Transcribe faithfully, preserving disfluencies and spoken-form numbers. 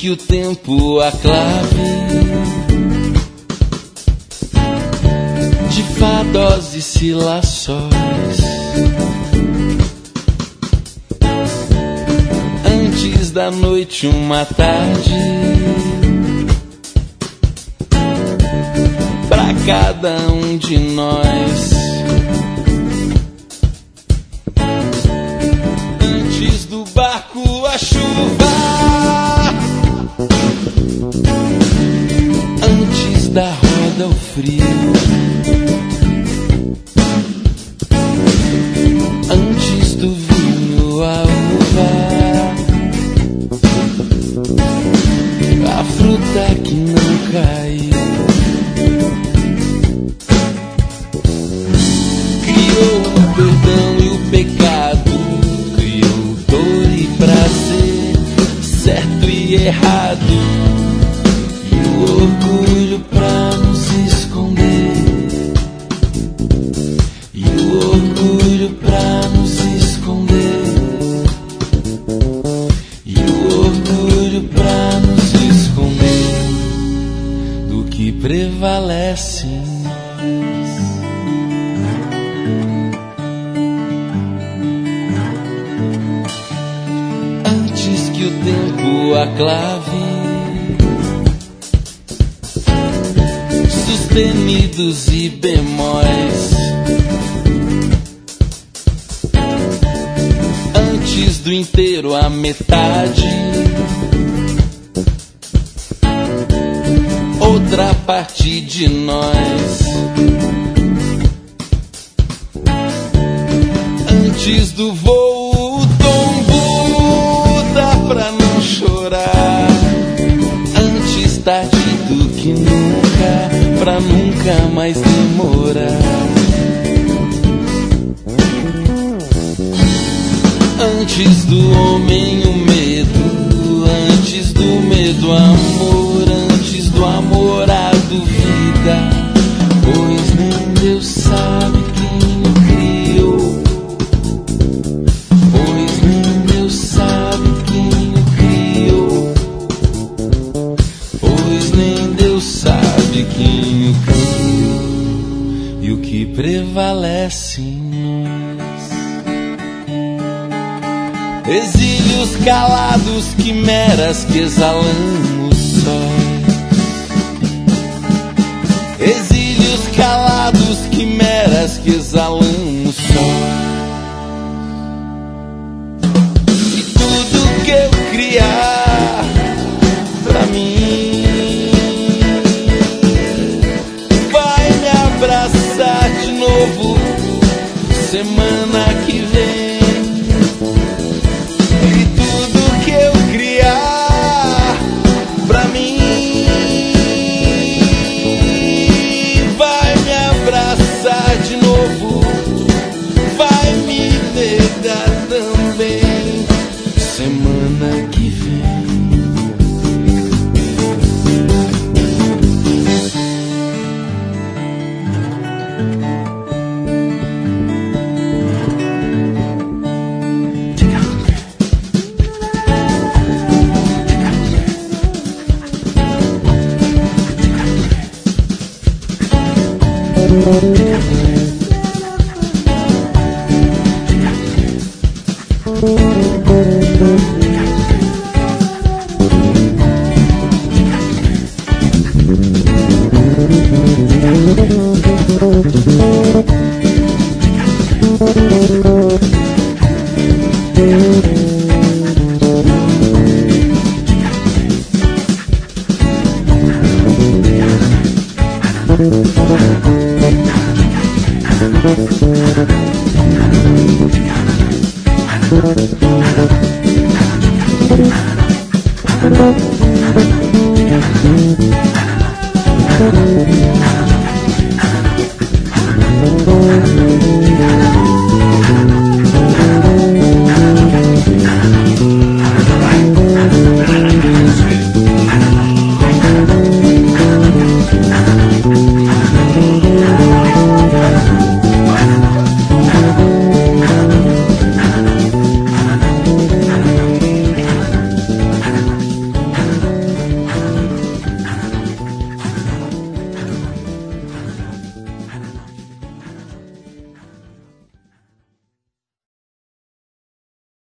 que o tempo a clave de fá, dós e si, lá, sóis. Antes da noite uma tarde pra cada um de nós. Antes do barco a chuva, antes da roda o frio, antes do vinho a uva, a fruta que não caiu. Criou o perdão e o pecado, criou dor e prazer, certo e errado, e o orgulho pra nos esconder, e o orgulho pra nos esconder, e o orgulho pra nos esconder do que prevalece em nós. Antes que o tempo a clave, sustenidos e bemóis, antes do inteiro a metade, outra parte de nós. Antes do voo o tombo, dá pra não chorar. Antes tarde do que nunca, pra nunca mais demorar. Antes do homem o medo, antes do medo amor, antes do amor a dúvida, pois nem Deus sabe quem o criou, pois nem Deus sabe quem o criou, pois nem Deus sabe quem o criou, e o que prevalece em nós. Exílios calados, quimeras que exalamos sóis. Exílios calados, quimeras que exalamos sóis. E tudo que eu criar pra mim vai me abraçar de novo semana que vem. Semana que vem. Thank you.